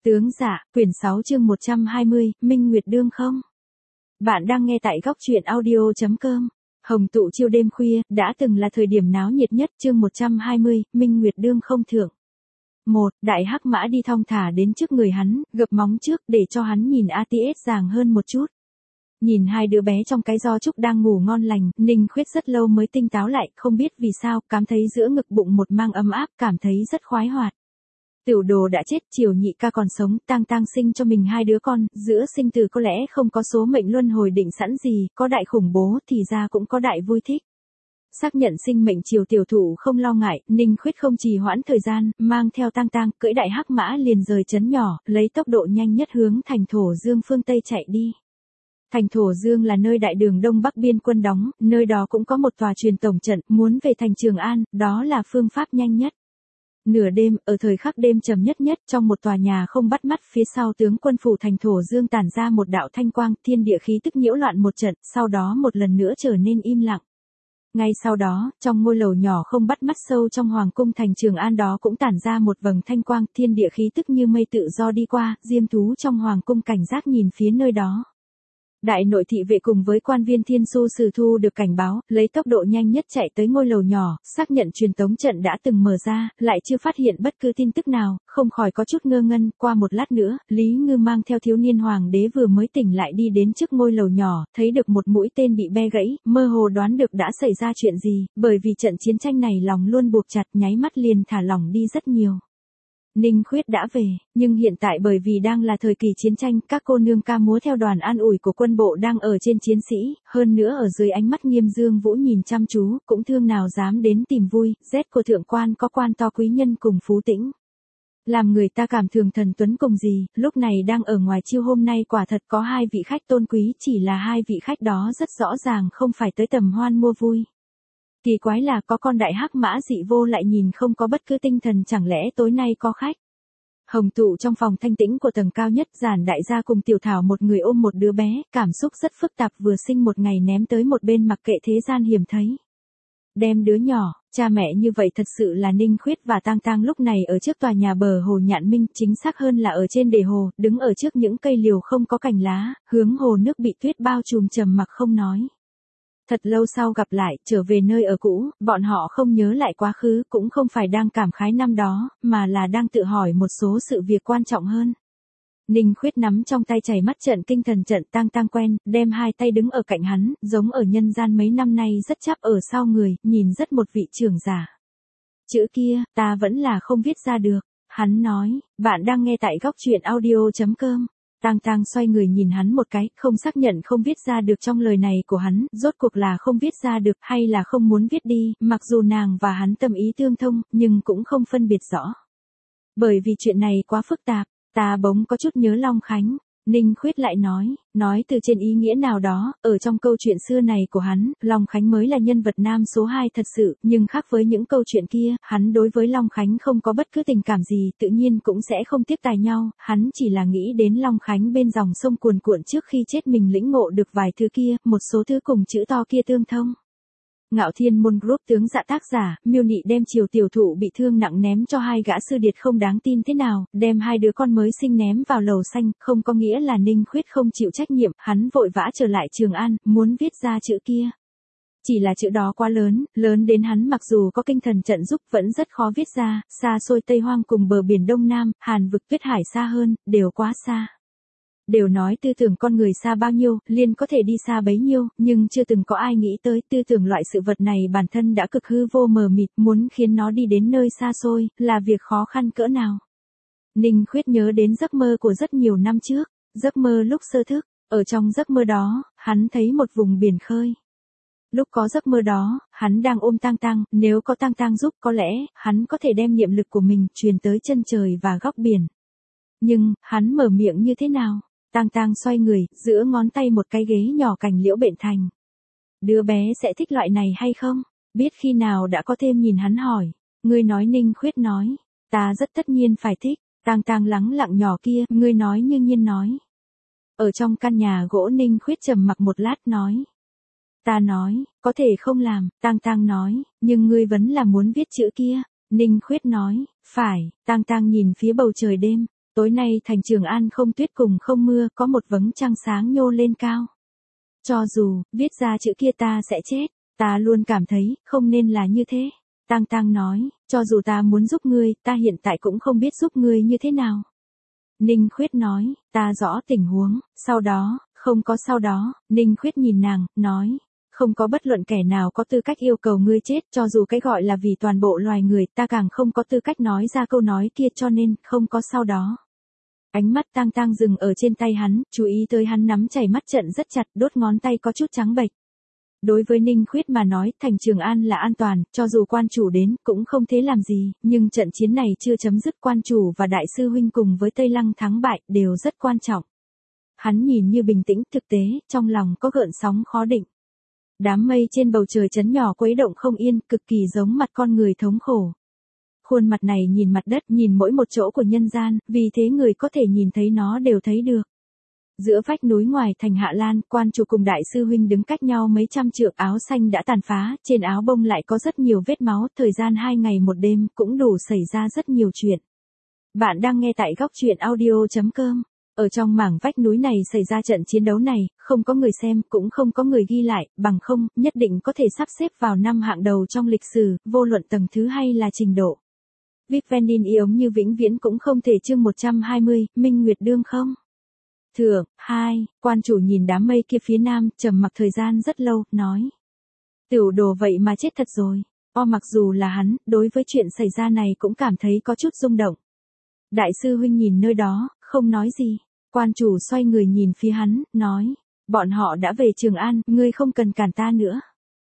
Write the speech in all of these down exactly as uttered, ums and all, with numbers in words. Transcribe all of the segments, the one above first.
Tướng Dạ, quyển sáu chương một trăm hai mươi, Minh Nguyệt đương không? Bạn đang nghe tại góc truyện audio chấm com. Hồng tụ chiêu đêm khuya, đã từng là thời điểm náo nhiệt nhất. Chương một trăm hai mươi, Minh Nguyệt đương không thượng. một. Đại hắc mã đi thong thả đến trước người hắn, gập móng trước để cho hắn nhìn a tê ét ràng hơn một chút. Nhìn hai đứa bé trong cái gió trúc đang ngủ ngon lành, Ninh Khuyết rất lâu mới tinh táo lại, không biết vì sao, cảm thấy giữa ngực bụng một mang ấm áp, cảm thấy rất khoái hoạt. Tiểu đồ đã chết, Triều nhị ca còn sống, tang tang sinh cho mình hai đứa con, giữa sinh tử có lẽ không có số mệnh luân hồi định sẵn gì, có đại khủng bố thì ra cũng có đại vui thích. Xác nhận sinh mệnh Triều tiểu thụ không lo ngại, Ninh Khuyết không trì hoãn thời gian, mang theo tang tang, cưỡi đại hắc mã liền rời trấn nhỏ, lấy tốc độ nhanh nhất hướng thành Thổ Dương phương Tây chạy đi. Thành Thổ Dương là nơi đại đường Đông Bắc biên quân đóng, nơi đó cũng có một tòa truyền tổng trận, muốn về thành Trường An, đó là phương pháp nhanh nhất. Nửa đêm, ở thời khắc đêm trầm nhất nhất, trong một tòa nhà không bắt mắt, phía sau tướng quân phủ thành Thổ Dương tản ra một đạo thanh quang, thiên địa khí tức nhiễu loạn một trận, sau đó một lần nữa trở nên im lặng. Ngay sau đó, trong ngôi lầu nhỏ không bắt mắt sâu trong hoàng cung thành Trường An đó cũng tản ra một vầng thanh quang, thiên địa khí tức như mây tự do đi qua, diêm thú trong hoàng cung cảnh giác nhìn phía nơi đó. Đại nội thị vệ cùng với quan viên thiên su sử thu được cảnh báo, lấy tốc độ nhanh nhất chạy tới ngôi lầu nhỏ, xác nhận truyền tống trận đã từng mở ra, lại chưa phát hiện bất cứ tin tức nào, không khỏi có chút ngơ ngân. Qua một lát nữa, Lý Ngư mang theo thiếu niên hoàng đế vừa mới tỉnh lại đi đến trước ngôi lầu nhỏ, thấy được một mũi tên bị bẻ gãy, mơ hồ đoán được đã xảy ra chuyện gì, bởi vì trận chiến tranh này lòng luôn buộc chặt, nháy mắt liền thả lỏng đi rất nhiều. Ninh Khuyết đã về, nhưng hiện tại bởi vì đang là thời kỳ chiến tranh, các cô nương ca múa theo đoàn an ủi của quân bộ đang ở trên chiến sĩ, hơn nữa ở dưới ánh mắt nghiêm dương vũ nhìn chăm chú, cũng thương nào dám đến tìm vui, rét của thượng quan có quan to quý nhân cùng phú tĩnh. Làm người ta cảm thường thần tuấn cùng gì, lúc này đang ở ngoài chiêu hôm nay quả thật có hai vị khách tôn quý, chỉ là hai vị khách đó rất rõ ràng không phải tới tầm hoan mua vui. Kỳ quái là có con đại hắc mã dị vô lại nhìn không có bất cứ tinh thần, chẳng lẽ tối nay có khách. Hồng tụ trong phòng thanh tĩnh của tầng cao nhất, Giản đại gia cùng Tiểu Thảo một người ôm một đứa bé, cảm xúc rất phức tạp, vừa sinh một ngày ném tới một bên mặc kệ thế gian hiểm thấy. Đem đứa nhỏ, cha mẹ như vậy thật sự là Ninh Khuyết và Tang Tang lúc này ở trước tòa nhà bờ hồ Nhạn Minh, chính xác hơn là ở trên đề hồ, đứng ở trước những cây liều không có cành lá, hướng hồ nước bị tuyết bao trùm trầm mặc không nói. Thật lâu sau gặp lại, trở về nơi ở cũ, bọn họ không nhớ lại quá khứ, cũng không phải đang cảm khái năm đó, mà là đang tự hỏi một số sự việc quan trọng hơn. Ninh Khuyết nắm trong tay chảy mắt trận kinh thần trận, Tang Tang quen, đem hai tay đứng ở cạnh hắn, giống ở nhân gian mấy năm nay rất chắp ở sau người, nhìn rất một vị trưởng giả. Chữ kia, ta vẫn là không viết ra được, hắn nói. Bạn đang nghe tại góc truyện audio chấm com. Tang Tang xoay người nhìn hắn một cái, không xác nhận không viết ra được trong lời này của hắn, rốt cuộc là không viết ra được hay là không muốn viết đi, mặc dù nàng và hắn tâm ý tương thông, nhưng cũng không phân biệt rõ. Bởi vì chuyện này quá phức tạp, ta bỗng có chút nhớ Long Khánh. Ninh Khuyết lại nói, nói từ trên ý nghĩa nào đó, ở trong câu chuyện xưa này của hắn, Long Khánh mới là nhân vật nam số hai thật sự, nhưng khác với những câu chuyện kia, hắn đối với Long Khánh không có bất cứ tình cảm gì, tự nhiên cũng sẽ không tiếp tài nhau, hắn chỉ là nghĩ đến Long Khánh bên dòng sông cuồn cuộn trước khi chết mình lĩnh ngộ được vài thứ kia, một số thứ cùng chữ to kia tương thông. Ngạo Thiên Môn Group tướng Dạ tác giả, miêu nị đem Triều tiểu thụ bị thương nặng ném cho hai gã sư điệt không đáng tin thế nào, đem hai đứa con mới sinh ném vào lầu xanh, không có nghĩa là Ninh Khuyết không chịu trách nhiệm, hắn vội vã trở lại Trường An, muốn viết ra chữ kia. Chỉ là chữ đó quá lớn, lớn đến hắn mặc dù có kinh thần trận giúp vẫn rất khó viết ra, xa xôi Tây Hoang cùng bờ biển Đông Nam, Hàn vực tuyết hải xa hơn, đều quá xa. Đều nói tư tưởng con người xa bao nhiêu, liền có thể đi xa bấy nhiêu, nhưng chưa từng có ai nghĩ tới tư tưởng loại sự vật này bản thân đã cực hư vô mờ mịt, muốn khiến nó đi đến nơi xa xôi, là việc khó khăn cỡ nào. Ninh Khuyết nhớ đến giấc mơ của rất nhiều năm trước, giấc mơ lúc sơ thức, ở trong giấc mơ đó, hắn thấy một vùng biển khơi. Lúc có giấc mơ đó, hắn đang ôm Tang Tang, nếu có Tang Tang giúp có lẽ, hắn có thể đem niệm lực của mình truyền tới chân trời và góc biển. Nhưng, hắn mở miệng như thế nào? Tang Tang xoay người, giữa ngón tay một cái ghế nhỏ cành liễu bện thành. Đứa bé sẽ thích loại này hay không? Biết khi nào đã có thêm nhìn hắn hỏi. Ngươi nói. Ninh Khuyết nói. Ta rất tất nhiên phải thích. Tang Tang lắng lặng nhỏ kia, ngươi nói như nhiên nói. Ở trong căn nhà gỗ Ninh Khuyết trầm mặc một lát nói. Ta nói, có thể không làm, Tang Tang nói, nhưng ngươi vẫn là muốn viết chữ kia. Ninh Khuyết nói, phải. Tang Tang nhìn phía bầu trời đêm. Tối nay thành Trường An không tuyết cùng không mưa, có một vầng trăng sáng nhô lên cao. Cho dù, viết ra chữ kia ta sẽ chết, ta luôn cảm thấy, không nên là như thế. Tang Tang nói, cho dù ta muốn giúp ngươi, ta hiện tại cũng không biết giúp ngươi như thế nào. Ninh Khuyết nói, ta rõ tình huống, sau đó, không có sau đó, Ninh Khuyết nhìn nàng, nói, không có bất luận kẻ nào có tư cách yêu cầu ngươi chết, cho dù cái gọi là vì toàn bộ loài người, ta càng không có tư cách nói ra câu nói kia, cho nên, không có sau đó. Ánh mắt Tang Tang dừng ở trên tay hắn, chú ý tới hắn nắm chảy mắt trận rất chặt, đốt ngón tay có chút trắng bệch. Đối với Ninh Khuyết mà nói, thành Trường An là an toàn, cho dù quan chủ đến, cũng không thế làm gì, nhưng trận chiến này chưa chấm dứt, quan chủ và đại sư huynh cùng với Tây Lăng thắng bại, đều rất quan trọng. Hắn nhìn như bình tĩnh, thực tế, trong lòng có gợn sóng khó định. Đám mây trên bầu trời chấn nhỏ quấy động không yên, cực kỳ giống mặt con người thống khổ. Khuôn mặt này nhìn mặt đất, nhìn mỗi một chỗ của nhân gian, vì thế người có thể nhìn thấy nó đều thấy được. Giữa vách núi ngoài thành Hạ Lan, quan chủ cùng đại sư huynh đứng cách nhau mấy trăm trượng, áo xanh đã tàn phá, trên áo bông lại có rất nhiều vết máu, thời gian hai ngày một đêm, cũng đủ xảy ra rất nhiều chuyện. Bạn đang nghe tại góc truyện audio chấm com. Ở trong mảng vách núi này xảy ra trận chiến đấu này, không có người xem, cũng không có người ghi lại, bằng không, nhất định có thể sắp xếp vào năm hạng đầu trong lịch sử, vô luận tầng thứ hay là trình độ. Vivendi giống như vĩnh viễn cũng không thể. Chương một trăm hai mươi, Minh Nguyệt đương không? Thượng, hai, quan chủ nhìn đám mây kia phía nam, trầm mặc thời gian rất lâu, nói. Tiểu đồ vậy mà chết thật rồi. O mặc dù là hắn, đối với chuyện xảy ra này cũng cảm thấy có chút rung động. Đại sư huynh nhìn nơi đó, không nói gì. Quan chủ xoay người nhìn phía hắn, nói. Bọn họ đã về Trường An, ngươi không cần cản ta nữa.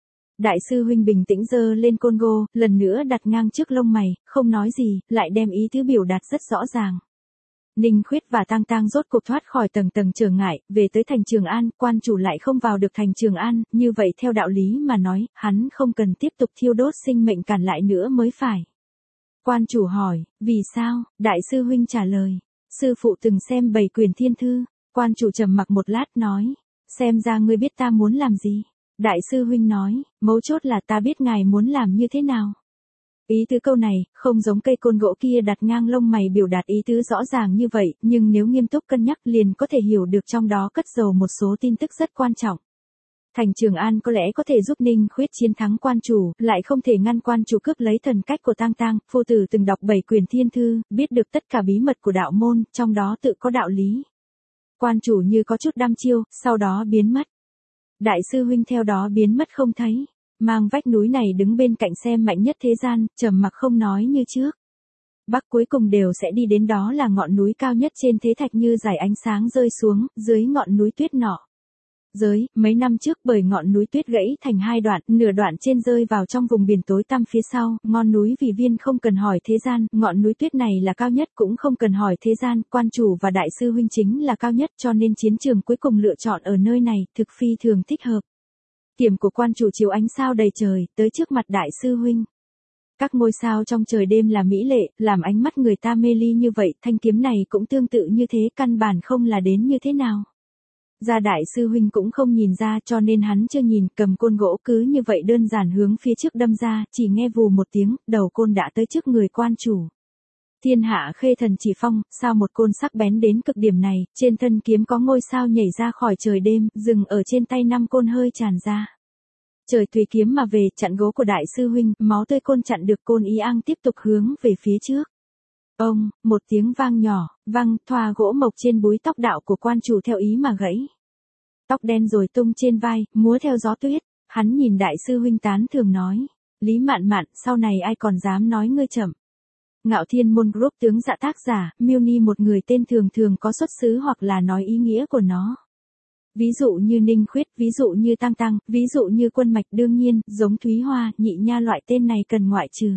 Đại sư huynh bình tĩnh giơ lên côn gô, lần nữa đặt ngang trước lông mày, không nói gì, lại đem ý tứ biểu đạt rất rõ ràng. Ninh Khuyết và Tang Tang rốt cuộc thoát khỏi tầng tầng trở ngại, về tới thành Trường An, quan chủ lại không vào được thành Trường An, như vậy theo đạo lý mà nói, hắn không cần tiếp tục thiêu đốt sinh mệnh cản lại nữa mới phải. Quan chủ hỏi, vì sao? Đại sư huynh trả lời, sư phụ từng xem bảy quyển thiên thư. Quan chủ trầm mặc một lát nói, xem ra ngươi biết ta muốn làm gì. Đại sư huynh nói, mấu chốt là ta biết ngài muốn làm như thế nào. Ý tứ câu này, không giống cây côn gỗ kia đặt ngang lông mày biểu đạt ý tứ rõ ràng như vậy, nhưng nếu nghiêm túc cân nhắc liền có thể hiểu được trong đó cất giấu một số tin tức rất quan trọng. Thành Trường An có lẽ có thể giúp Ninh Khuyết chiến thắng quan chủ, lại không thể ngăn quan chủ cướp lấy thần cách của Tang Tang. Phu tử từng đọc bảy quyển thiên thư, biết được tất cả bí mật của đạo môn, trong đó tự có đạo lý. Quan chủ như có chút đăm chiêu, sau đó biến mất. Đại sư huynh theo đó biến mất không thấy. Mang vách núi này đứng bên cạnh xem mạnh nhất thế gian, trầm mặc không nói như trước. Bắc cuối cùng đều sẽ đi đến, đó là ngọn núi cao nhất trên thế thạch như dải ánh sáng rơi xuống, dưới ngọn núi tuyết nọ. Dưới, mấy năm trước bởi ngọn núi tuyết gãy thành hai đoạn, nửa đoạn trên rơi vào trong vùng biển tối tăm phía sau, ngọn núi Vì Viên không cần hỏi thế gian, ngọn núi tuyết này là cao nhất cũng không cần hỏi thế gian, quan chủ và đại sư huynh chính là cao nhất, cho nên chiến trường cuối cùng lựa chọn ở nơi này, thực phi thường thích hợp. Kiếm của quan chủ chiếu ánh sao đầy trời, tới trước mặt đại sư huynh. Các ngôi sao trong trời đêm là mỹ lệ, làm ánh mắt người ta mê ly như vậy, thanh kiếm này cũng tương tự như thế, căn bản không là đến như thế nào. Gia đại sư huynh cũng không nhìn ra, cho nên hắn chưa nhìn, cầm côn gỗ cứ như vậy đơn giản hướng phía trước đâm ra, chỉ nghe vù một tiếng, đầu côn đã tới trước người quan chủ. Thiên hạ khê thần chỉ phong, sao một côn sắc bén đến cực điểm này, trên thân kiếm có ngôi sao nhảy ra khỏi trời đêm, dừng ở trên tay năm côn hơi tràn ra. Trời tùy kiếm mà về, chặn gỗ của đại sư huynh, máu tươi côn chặn được, côn ý ang tiếp tục hướng về phía trước. Ông, một tiếng vang nhỏ, vang, thoa gỗ mộc trên búi tóc đạo của quan chủ theo ý mà gãy. Tóc đen rồi tung trên vai, múa theo gió tuyết, hắn nhìn đại sư huynh tán thường nói. Lý Mạn Mạn, sau này ai còn dám nói ngươi chậm. Ngạo Thiên Môn Group tướng dạ tác giả, miêu ni một người tên thường thường có xuất xứ hoặc là nói ý nghĩa của nó. Ví dụ như Ninh Khuyết, ví dụ như Tang Tang, ví dụ như Quân Mạch, đương nhiên, giống Thúy Hoa, Nhị Nha loại tên này cần ngoại trừ.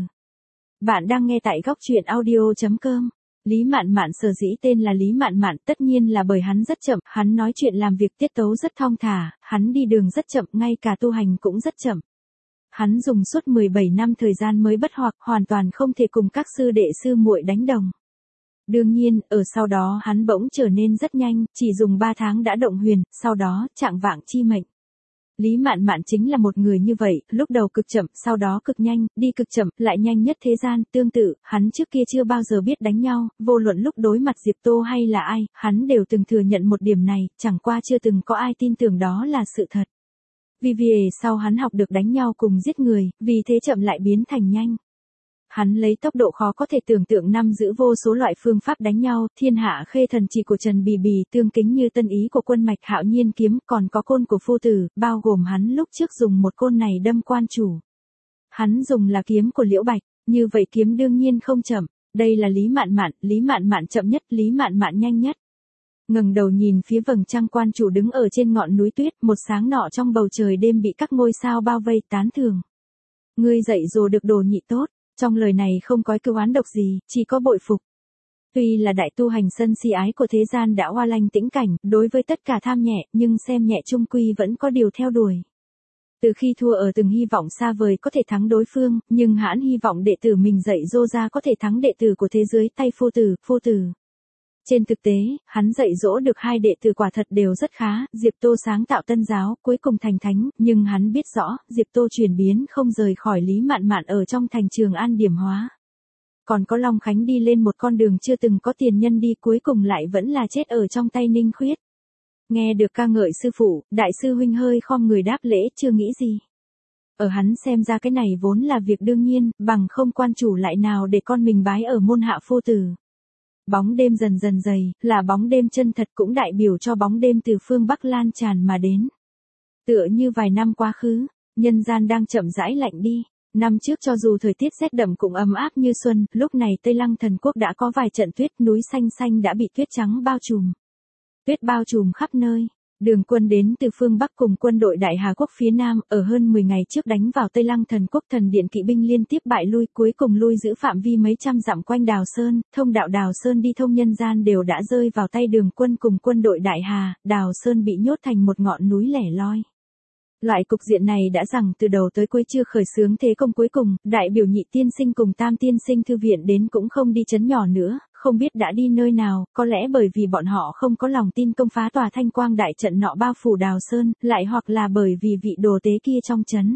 Bạn đang nghe tại góc truyện audio chấm com. Lý Mạn Mạn sở dĩ tên là Lý Mạn Mạn tất nhiên là bởi hắn rất chậm, hắn nói chuyện làm việc tiết tấu rất thong thả, hắn đi đường rất chậm, ngay cả tu hành cũng rất chậm. Hắn dùng suốt mười bảy năm thời gian mới bất hoặc, hoàn toàn không thể cùng các sư đệ sư muội đánh đồng. Đương nhiên, ở sau đó hắn bỗng trở nên rất nhanh, chỉ dùng ba tháng đã động huyền, sau đó, trạng vạng chi mệnh. Lý Mạn Mạn chính là một người như vậy, lúc đầu cực chậm, sau đó cực nhanh, đi cực chậm, lại nhanh nhất thế gian, tương tự, hắn trước kia chưa bao giờ biết đánh nhau, vô luận lúc đối mặt Diệp Tô hay là ai, hắn đều từng thừa nhận một điểm này, chẳng qua chưa từng có ai tin tưởng đó là sự thật. Vì vì sau hắn học được đánh nhau cùng giết người, vì thế chậm lại biến thành nhanh. Hắn lấy tốc độ khó có thể tưởng tượng năm giữ vô số loại phương pháp đánh nhau, thiên hạ khê thần chỉ của Trần Bì Bì, tương kính như tân ý của quân mạch hạo nhiên kiếm, còn có côn của phu tử, bao gồm hắn lúc trước dùng một côn này đâm quan chủ. Hắn dùng là kiếm của Liễu Bạch, như vậy kiếm đương nhiên không chậm, đây là Lý Mạn Mạn, Lý Mạn Mạn chậm nhất, Lý Mạn Mạn nhanh nhất. Ngẩng đầu nhìn phía vầng trăng quan chủ đứng ở trên ngọn núi tuyết, một sáng nọ trong bầu trời đêm bị các ngôi sao bao vây, tán thưởng. Ngươi dạy dỗ được đồ nhị tốt. Trong lời này không có cừu oán độc gì, chỉ có bội phục. Tuy là đại tu hành sân si ái của thế gian đã hoa lanh tĩnh cảnh, đối với tất cả tham nhẹ, nhưng xem nhẹ chung quy vẫn có điều theo đuổi. Từ khi thua ở từng hy vọng xa vời có thể thắng đối phương, nhưng hãn hy vọng đệ tử mình dạy dỗ ra có thể thắng đệ tử của thế giới tay phu tử, phu tử. Trên thực tế, hắn dạy dỗ được hai đệ tử quả thật đều rất khá, Diệp Tô sáng tạo tân giáo, cuối cùng thành thánh, nhưng hắn biết rõ, Diệp Tô chuyển biến không rời khỏi Lý Mạn Mạn ở trong thành Trường An điểm hóa. Còn có Long Khánh đi lên một con đường chưa từng có tiền nhân đi, cuối cùng lại vẫn là chết ở trong tay Ninh Khuyết. Nghe được ca ngợi sư phụ, đại sư huynh hơi khom người đáp lễ, chưa nghĩ gì. Ở hắn xem ra cái này vốn là việc đương nhiên, bằng không quan chủ lại nào để con mình bái ở môn hạ phu tử. Bóng đêm dần dần dày, là bóng đêm chân thật cũng đại biểu cho bóng đêm từ phương Bắc lan tràn mà đến. Tựa như vài năm quá khứ, nhân gian đang chậm rãi lạnh đi. Năm trước cho dù thời tiết rét đậm cũng ấm áp như xuân, lúc này Tây Lăng Thần Quốc đã có vài trận tuyết, núi xanh xanh đã bị tuyết trắng bao trùm. Tuyết bao trùm khắp nơi. Đường quân đến từ phương Bắc cùng quân đội Đại Hà Quốc phía Nam, ở hơn mười ngày trước đánh vào Tây Lăng Thần Quốc, thần điện kỵ binh liên tiếp bại lui, cuối cùng lui giữ phạm vi mấy trăm dặm quanh Đào Sơn, thông đạo Đào Sơn đi thông nhân gian đều đã rơi vào tay đường quân cùng quân đội Đại Hà, Đào Sơn bị nhốt thành một ngọn núi lẻ loi. Loại cục diện này đã rằng từ đầu tới cuối chưa khởi xướng thế công, cuối cùng, đại biểu Nhị tiên sinh cùng Tam tiên sinh thư viện đến cũng không đi chấn nhỏ nữa, không biết đã đi nơi nào, có lẽ bởi vì bọn họ không có lòng tin công phá tòa Thanh Quang đại trận nọ bao phủ Đào Sơn, lại hoặc là bởi vì vị đồ tế kia trong trấn.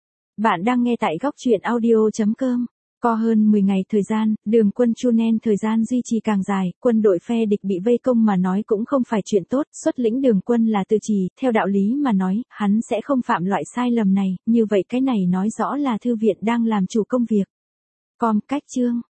Bạn đang nghe tại góc truyện audio chấm com. Có hơn mười ngày thời gian, đường quân chu nen thời gian duy trì càng dài, quân đội phe địch bị vây công mà nói cũng không phải chuyện tốt, xuất lĩnh đường quân là Từ Trì, theo đạo lý mà nói, hắn sẽ không phạm loại sai lầm này, như vậy cái này nói rõ là thư viện đang làm chủ công việc. Com cách chương